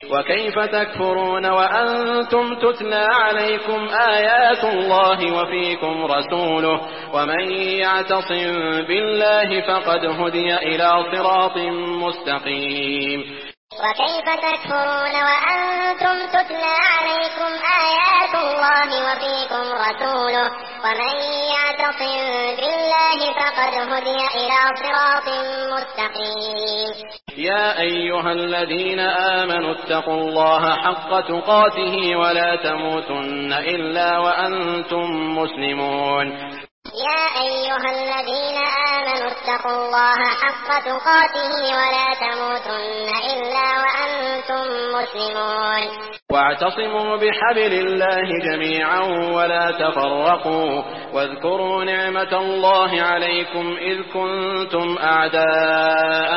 وكيف تكفرون وأنتم تتلى عليكم آيات الله وفيكم رسوله ومن يعتصم بالله فقد هدي إلى صراط مستقيم. وكيف تكفرون وأنتم تتلى عليكم آيات الله وفيكم رسوله ومن يعتصم بالله فقد هدي إلى صراط مستقيم. يا أيها الذين آمنوا اتقوا الله حق تقاته ولا تموتن إلا وأنتم مسلمون. يا أيها الذين آمنوا اتقوا الله حق تقاته ولا تموتن إلا وأنتم مسلمون. واعتصموا بحبل الله جميعا ولا تفرقوا واذكروا نعمة الله عليكم إذ كنتم أعداء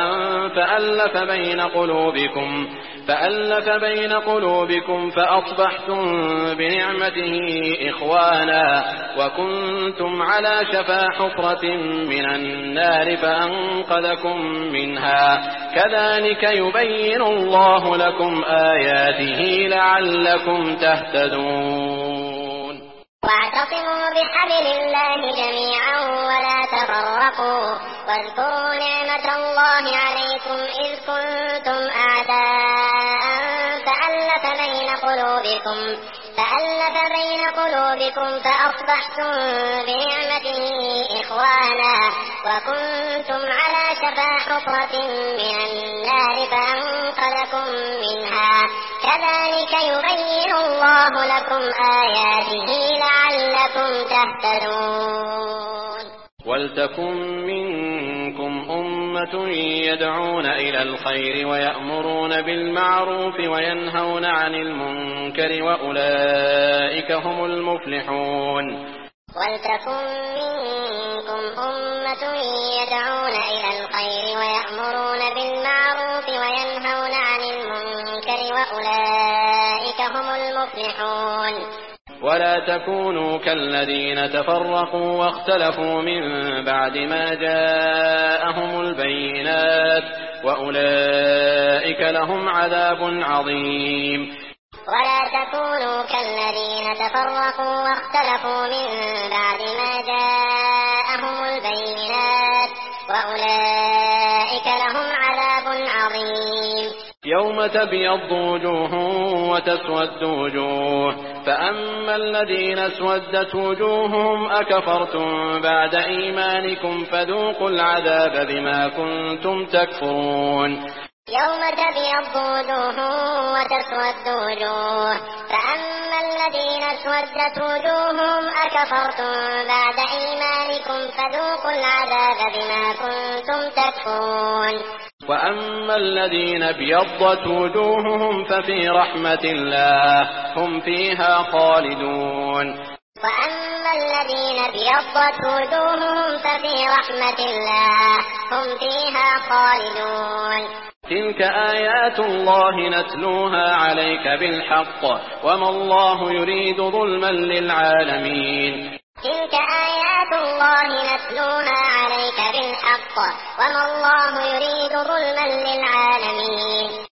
فألف بين قلوبكم فأصبحتم بنعمته إخوانا وكنتم على شفا حفرة من النار فأنقذكم منها كذلك يبين الله لكم آياته لعلكم تهتدون. واعتصموا بحبل الله جميعا ولا تفرقوا واذكروا نعمة الله عليكم إذ كنتم أعداء فألف بين قلوبكم فأصبحتم بنعمته إخوانا وكنتم على شفا حفرة من النار فأنقذكم منها كذلك يبين الله لكم آياته لعلكم تهتدون. ولتكن منكم أمة يدعون إلى الخير ويأمرون بالمعروف وينهون عن المنكر وأولئك هم المفلحون. ولتكن منكم أمة يدعون إلى الخير ويأمرون بالمعروف وينهون عن المنكر وأولئك هم المفلحون. ولا تكونوا كالذين تفرقوا واختلفوا من بعد ما جاءهم البينات وأولئك لهم عذاب عظيم. ولا تكونوا كالذين تفرقوا واختلفوا من بعد ما جاءهم البينات وأولئك لهم عذاب عظيم. يوم تبيض وجوه وتسود وجوه فأما الذين اسودت وجوههم أكفرتم بعد إيمانكم فذوقوا العذاب بما كنتم تكفرون. يوم تبيض وجوه وتسود وجوه فأما الذين اسودت وجوههم أكفرتم بعد إيمانكم فذوقوا العذاب بما كنتم تكفرون. وأما الذين ابيضت وجوههم ففي رحمة الله هم فيها خالدون. وأما الذين ابيضت وجوههم ففي رحمة الله هم فيها خالدون. تلك آيات الله نتلوها عليك بالحق وما الله يريد ظلما للعالمين. تلك آيات الله نتلوها عليك بالحق وما الله يريد ظلما للعالمين.